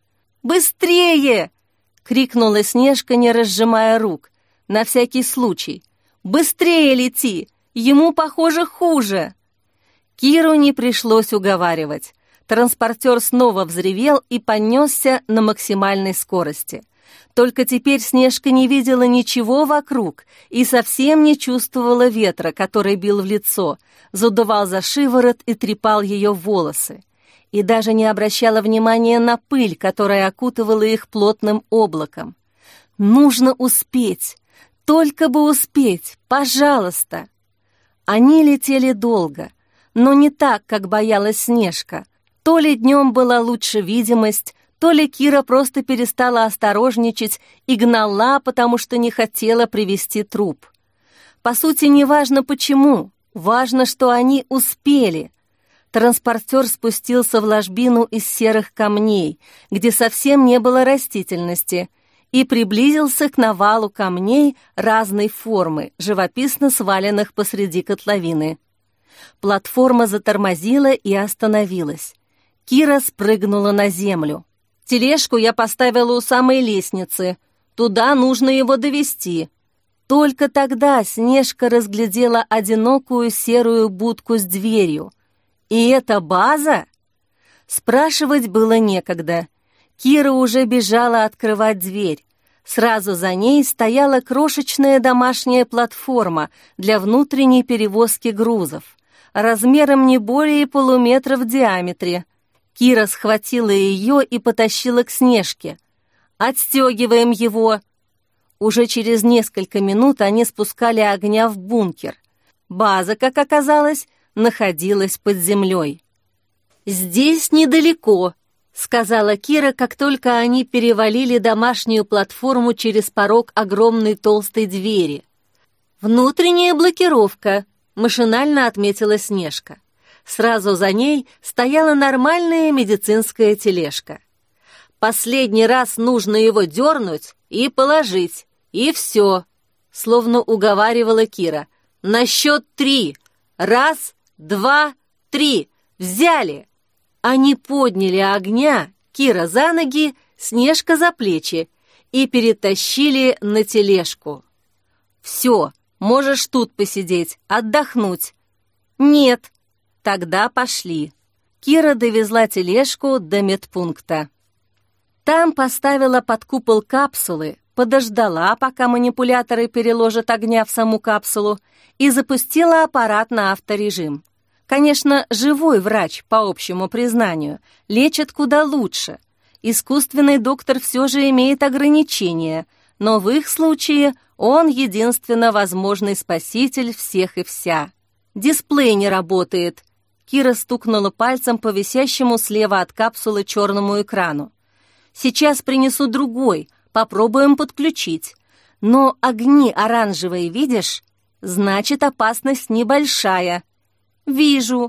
«Быстрее!» — крикнула Снежка, не разжимая рук. «На всякий случай! Быстрее лети! Ему, похоже, хуже!» Киру не пришлось уговаривать. Транспортер снова взревел и понесся на максимальной скорости. Только теперь Снежка не видела ничего вокруг и совсем не чувствовала ветра, который бил в лицо, задувал за шиворот и трепал ее волосы. И даже не обращала внимания на пыль, которая окутывала их плотным облаком. Нужно успеть, только бы успеть, пожалуйста. Они летели долго, но не так, как боялась Снежка. То ли днем была лучше видимость, то ли Кира просто перестала осторожничать и гнала, потому что не хотела привезти труп. По сути, не важно почему, важно, что они успели. Транспортер спустился в ложбину из серых камней, где совсем не было растительности, и приблизился к навалу камней разной формы, живописно сваленных посреди котловины. Платформа затормозила и остановилась. Кира спрыгнула на землю. «Тележку я поставила у самой лестницы. Туда нужно его довести». Только тогда Снежка разглядела одинокую серую будку с дверью. «И это база?» Спрашивать было некогда. Кира уже бежала открывать дверь. Сразу за ней стояла крошечная домашняя платформа для внутренней перевозки грузов, размером не более полуметра в диаметре. Кира схватила ее и потащила к Снежке. «Отстегиваем его!» Уже через несколько минут они спускали огня в бункер. База, как оказалось, находилась под землей. «Здесь недалеко», — сказала Кира, как только они перевалили домашнюю платформу через порог огромной толстой двери. «Внутренняя блокировка», — машинально отметила Снежка. Сразу за ней стояла нормальная медицинская тележка. «Последний раз нужно его дернуть и положить, и все», — словно уговаривала Кира. «На счет 3. 1, 2, 3. Взяли!» Они подняли огня, Кира за ноги, Снежка за плечи, и перетащили на тележку. «Все, можешь тут посидеть, отдохнуть». «Нет». «Тогда пошли». Кира довезла тележку до медпункта. Там поставила под купол капсулы, подождала, пока манипуляторы переложат огня в саму капсулу, и запустила аппарат на авторежим. Конечно, живой врач, по общему признанию, лечит куда лучше. Искусственный доктор все же имеет ограничения, но в их случае он единственно возможный спаситель всех и вся. Дисплей не работает. Кира стукнула пальцем по висящему слева от капсулы черному экрану. «Сейчас принесу другой, попробуем подключить. Но огни оранжевые видишь? Значит, опасность небольшая». «Вижу».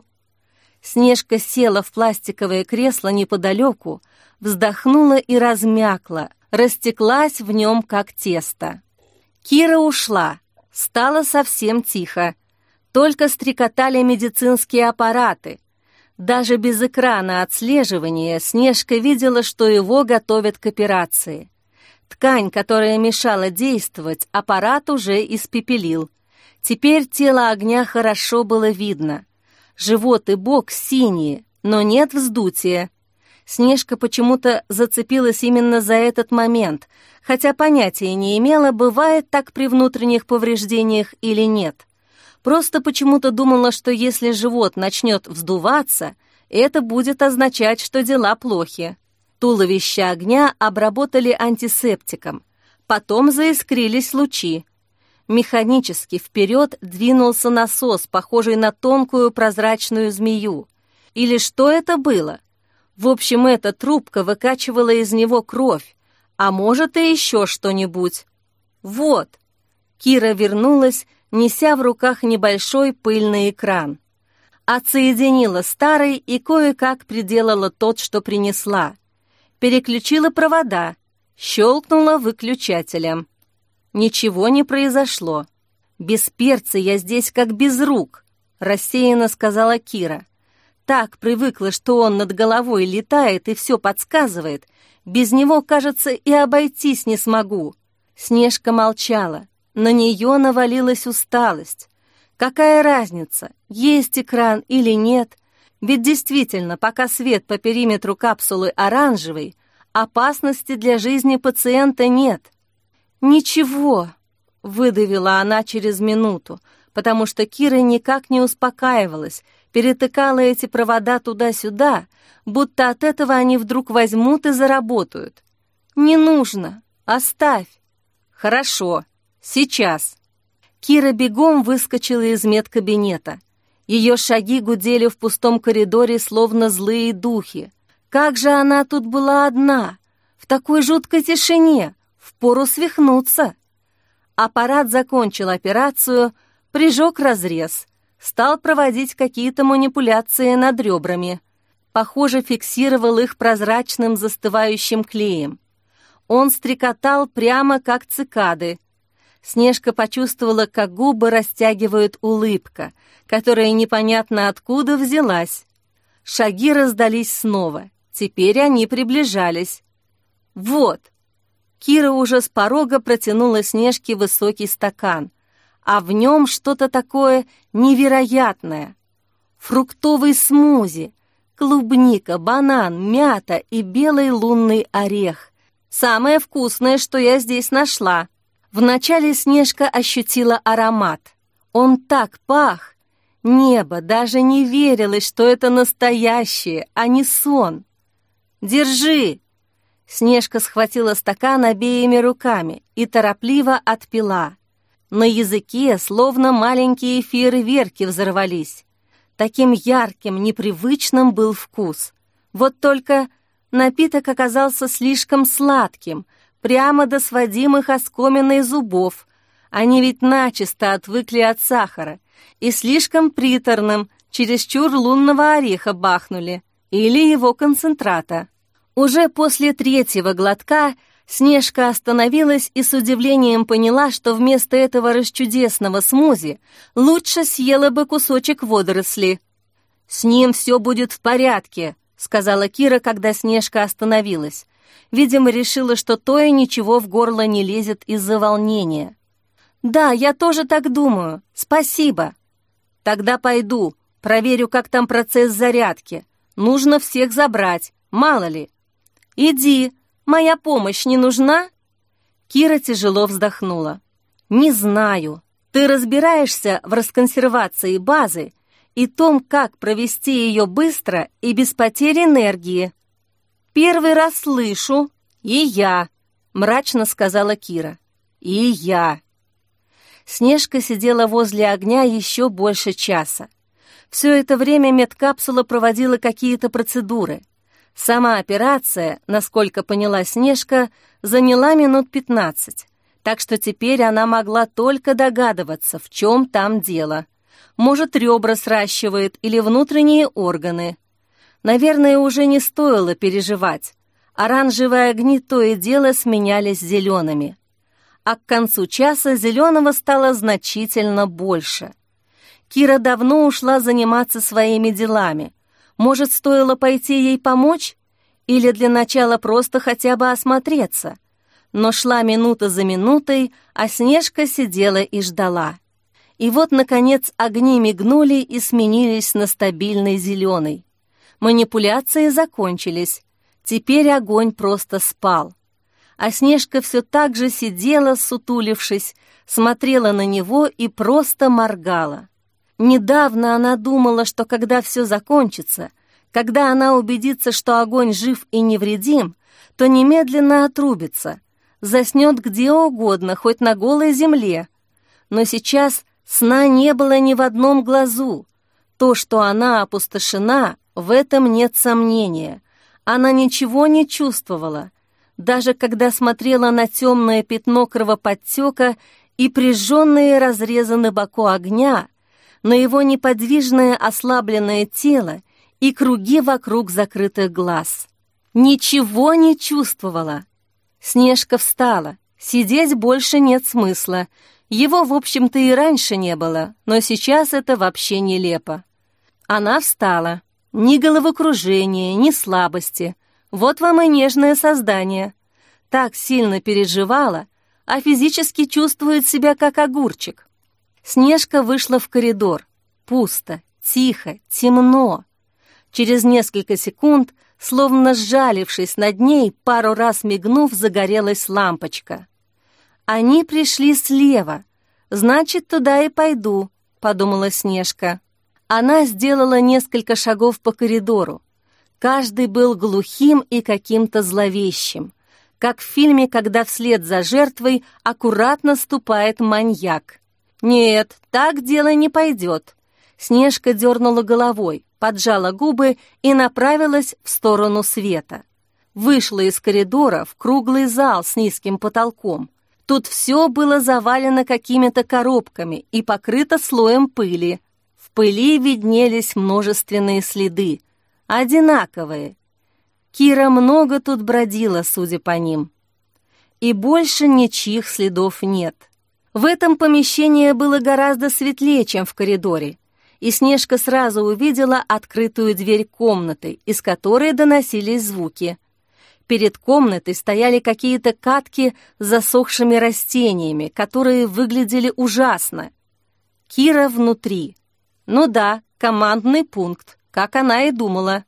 Снежка села в пластиковое кресло неподалеку, вздохнула и размякла, растеклась в нем, как тесто. Кира ушла, стало совсем тихо. Только стрекотали медицинские аппараты. Даже без экрана отслеживания Снежка видела, что его готовят к операции. Ткань, которая мешала действовать, аппарат уже испепелил. Теперь тело огня хорошо было видно. Живот и бок синие, но нет вздутия. Снежка почему-то зацепилась именно за этот момент, хотя понятия не имела, бывает так при внутренних повреждениях или нет. Просто почему-то думала, что если живот начнет вздуваться, это будет означать, что дела плохи. Туловище огня обработали антисептиком. Потом заискрились лучи. Механически вперед двинулся насос, похожий на тонкую прозрачную змею. Или что это было? В общем, эта трубка выкачивала из него кровь, а может и еще что-нибудь. Вот. Кира вернулась, неся в руках небольшой пыльный экран. Отсоединила старый и кое-как приделала тот, что принесла. Переключила провода, щелкнула выключателем. Ничего не произошло. «Без перца я здесь как без рук», — рассеянно сказала Кира. Так привыкла, что он над головой летает и все подсказывает. Без него, кажется, и обойтись не смогу. Снежка молчала. На нее навалилась усталость. Какая разница, есть экран или нет? Ведь действительно, пока свет по периметру капсулы оранжевый, опасности для жизни пациента нет. «Ничего», — выдавила она через минуту, потому что Кира никак не успокаивалась, перетыкала эти провода туда-сюда, будто от этого они вдруг возьмут и заработают. «Не нужно, оставь». «Хорошо, сейчас». Кира бегом выскочила из медкабинета. Ее шаги гудели в пустом коридоре, словно злые духи. Как же она тут была одна, в такой жуткой тишине, впору свихнуться. Аппарат закончил операцию, прижег разрез, стал проводить какие-то манипуляции над ребрами. Похоже, фиксировал их прозрачным застывающим клеем. Он стрекотал прямо как цикады. Снежка почувствовала, как губы растягивает улыбка, которая непонятно откуда взялась. Шаги раздались снова. Теперь они приближались. Вот. Кира уже с порога протянула Снежке высокий стакан, а в нем что-то такое невероятное. Фруктовый смузи, клубника, банан, мята и белый лунный орех. Самое вкусное, что я здесь нашла. Вначале Снежка ощутила аромат. Он так пах. Небо даже не верилось, что это настоящее, а не сон. «Держи!» Снежка схватила стакан обеими руками и торопливо отпила. На языке словно маленькие фейерверки взорвались. Таким ярким, непривычным был вкус. Вот только напиток оказался слишком сладким, прямо до сводимых оскоминой зубов. Они ведь начисто отвыкли от сахара. И слишком приторным, чересчур лунного ореха бахнули. Или его концентрата. Уже после третьего глотка Снежка остановилась и с удивлением поняла, что вместо этого расчудесного смузи лучше съела бы кусочек водоросли. «С ним все будет в порядке», — сказала Кира, когда Снежка остановилась. Видимо, решила, что Тоя ничего в горло не лезет из-за волнения. «Да, я тоже так думаю. Спасибо». «Тогда пойду, проверю, как там процесс зарядки. Нужно всех забрать, мало ли». «Иди, моя помощь не нужна?» Кира тяжело вздохнула. «Не знаю. Ты разбираешься в расконсервации базы и том, как провести ее быстро и без потери энергии». «Первый раз слышу. И я», — мрачно сказала Кира. «И я». Снежка сидела возле огня еще больше часа. Все это время медкапсула проводила какие-то процедуры. Сама операция, насколько поняла Снежка, заняла минут 15, так что теперь она могла только догадываться, в чем там дело. Может, ребра сращивает или внутренние органы. Наверное, уже не стоило переживать. Оранжевые огни то и дело сменялись зелеными. А к концу часа зеленого стало значительно больше. Кира давно ушла заниматься своими делами. Может, стоило пойти ей помочь? Или для начала просто хотя бы осмотреться? Но шла минута за минутой, а Снежка сидела и ждала. И вот, наконец, огни мигнули и сменились на стабильный зеленый. Манипуляции закончились. Теперь огонь просто спал. А Снежка все так же сидела, сутулившись, смотрела на него и просто моргала. Недавно она думала, что когда все закончится, когда она убедится, что огонь жив и невредим, то немедленно отрубится, заснет где угодно, хоть на голой земле. Но сейчас сна не было ни в одном глазу. То, что она опустошена, в этом нет сомнения. Она ничего не чувствовала. Даже когда смотрела на темное пятно кровоподтека и прижженные разрезы на боку огня, на его неподвижное ослабленное тело и круги вокруг закрытых глаз. Ничего не чувствовала. Снежка встала. Сидеть больше нет смысла. Его, в общем-то, и раньше не было, но сейчас это вообще нелепо. Она встала. Ни головокружения, ни слабости. Вот вам и нежное создание. Так сильно переживала, а физически чувствует себя как огурчик. Снежка вышла в коридор. Пусто, тихо, темно. Через несколько секунд, словно сжалившись над ней, пару раз мигнув, загорелась лампочка. «Они пришли слева, значит, туда и пойду», — подумала Снежка. Она сделала несколько шагов по коридору. Каждый был глухим и каким-то зловещим. как в фильме, когда вслед за жертвой аккуратно ступает маньяк. «Нет, так дело не пойдет». Снежка дернула головой, поджала губы и направилась в сторону света. Вышла из коридора в круглый зал с низким потолком. Тут все было завалено какими-то коробками и покрыто слоем пыли. В пыли виднелись множественные следы, одинаковые. Кира много тут бродила, судя по ним. И больше ничьих следов нет. В этом помещении было гораздо светлее, чем в коридоре, и Снежка сразу увидела открытую дверь комнаты, из которой доносились звуки. Перед комнатой стояли какие-то катки с засохшими растениями, которые выглядели ужасно. Кира внутри. Ну да, командный пункт, как она и думала.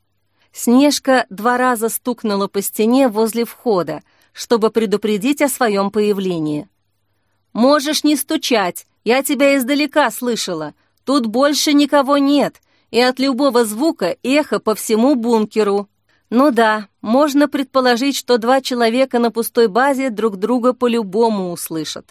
Снежка 2 раза стукнула по стене возле входа, чтобы предупредить о своем появлении. «Можешь не стучать, я тебя издалека слышала. Тут больше никого нет, и от любого звука эхо по всему бункеру». Ну да, можно предположить, что 2 человека на пустой базе друг друга по-любому услышат.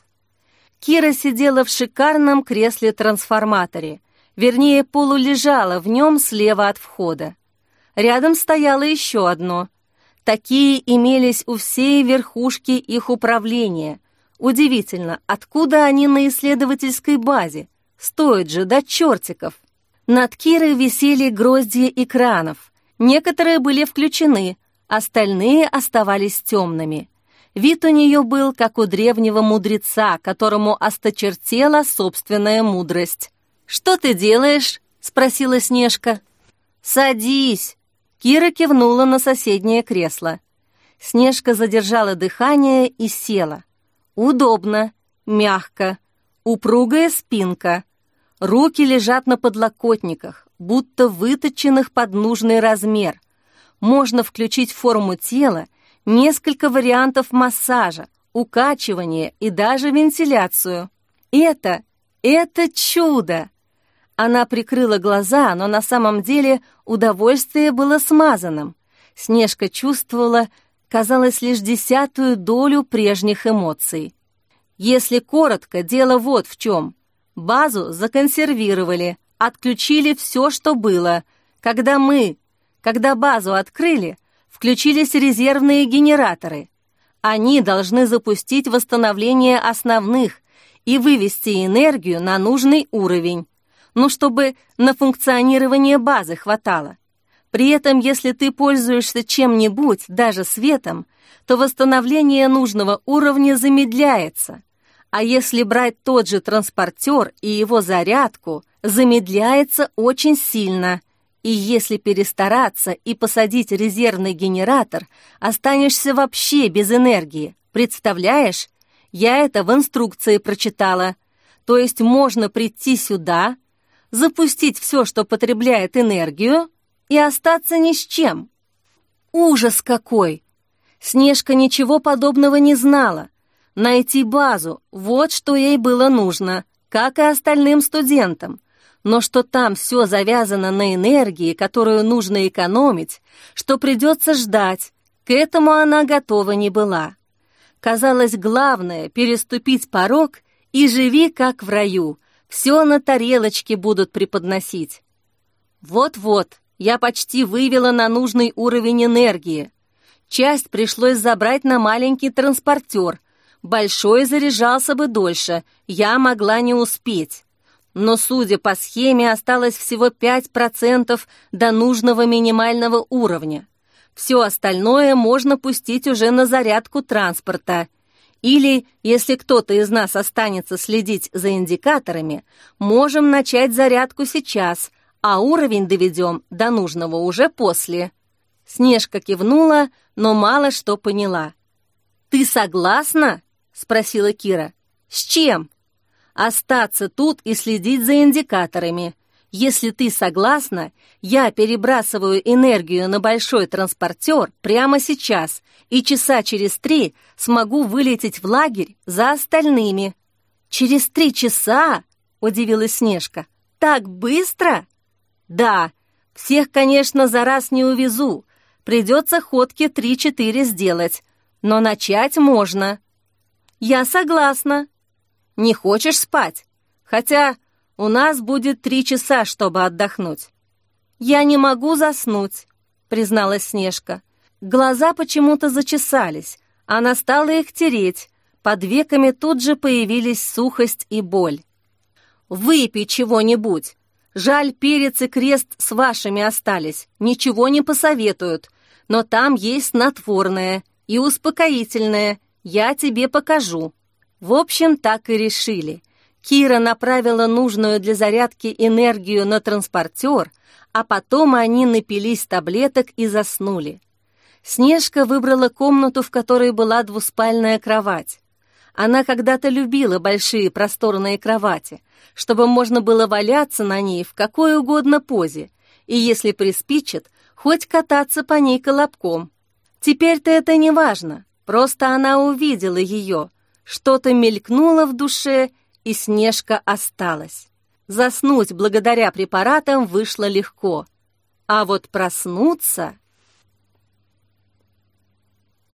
Кира сидела в шикарном кресле-трансформаторе, вернее, полулежала в нем слева от входа. Рядом стояло еще одно. Такие имелись у всей верхушки их управления. Удивительно, откуда они на исследовательской базе? Стоит же до чертиков. Над Кирой висели гроздья экранов. Некоторые были включены, остальные оставались темными. Вид у нее был, как у древнего мудреца, которому осточертела собственная мудрость. «Что ты делаешь?» — спросила Снежка. «Садись!» — Кира кивнула на соседнее кресло. Снежка задержала дыхание и села. Удобно, мягко, упругая спинка. Руки лежат на подлокотниках, будто выточенных под нужный размер. Можно включить форму тела, несколько вариантов массажа, укачивания и даже вентиляцию. Это чудо! Она прикрыла глаза, но на самом деле удовольствие было смазанным. Снежка чувствовала, казалось, лишь 10-ую долю прежних эмоций. Если коротко, дело вот в чем. Базу законсервировали, отключили все, что было. Когда базу открыли, включились резервные генераторы. Они должны запустить восстановление основных и вывести энергию на нужный уровень. Ну, чтобы на функционирование базы хватало. При этом, если ты пользуешься чем-нибудь, даже светом, то восстановление нужного уровня замедляется. А если брать тот же транспортер и его зарядку, замедляется очень сильно. И если перестараться и посадить резервный генератор, останешься вообще без энергии. Представляешь? Я это в инструкции прочитала. То есть можно прийти сюда, запустить все, что потребляет энергию, и остаться ни с чем. Ужас какой! Снежка ничего подобного не знала. Найти базу — вот что ей было нужно, как и остальным студентам. Но что там все завязано на энергии, которую нужно экономить, что придется ждать, к этому она готова не была. Казалось, главное — переступить порог и живи, как в раю, все на тарелочке будут преподносить. Вот-вот, я почти вывела на нужный уровень энергии. Часть пришлось забрать на маленький транспортер, большой заряжался бы дольше, я могла не успеть. Но, судя по схеме, осталось всего 5% до нужного минимального уровня. Все остальное можно пустить уже на зарядку транспорта. Или, если кто-то из нас останется следить за индикаторами, можем начать зарядку сейчас, а уровень доведем до нужного уже после. Снежка кивнула, но мало что поняла. «Ты согласна?» — спросила Кира. «С чем?» «Остаться тут и следить за индикаторами. Если ты согласна, я перебрасываю энергию на большой транспортер прямо сейчас и часа через 3 смогу вылететь в лагерь за остальными». «Через 3 часа?» — удивилась Снежка. «Так быстро?» «Да, всех, конечно, за раз не увезу. Придется ходки 3-4 сделать. но начать можно». «Я согласна». «Не хочешь спать? Хотя у нас будет 3 часа, чтобы отдохнуть». «Я не могу заснуть», — призналась Снежка. Глаза почему-то зачесались. Она стала их тереть. Под веками тут же появились сухость и боль. «Выпей чего-нибудь. Жаль, перец и крест с вашими остались. Ничего не посоветуют. Но там есть снотворное и успокоительное. Я тебе покажу». В общем, так и решили. Кира направила нужную для зарядки энергию на транспортер, а потом они напились таблеток и заснули. Снежка выбрала комнату, в которой была двуспальная кровать. Она когда-то любила большие просторные кровати, чтобы можно было валяться на ней в какой угодно позе, и если приспичит, хоть кататься по ней колобком. Теперь-то это не важно, просто она увидела ее, что-то мелькнуло в душе, и Снежка осталась. Заснуть благодаря препаратам вышло легко, а вот проснуться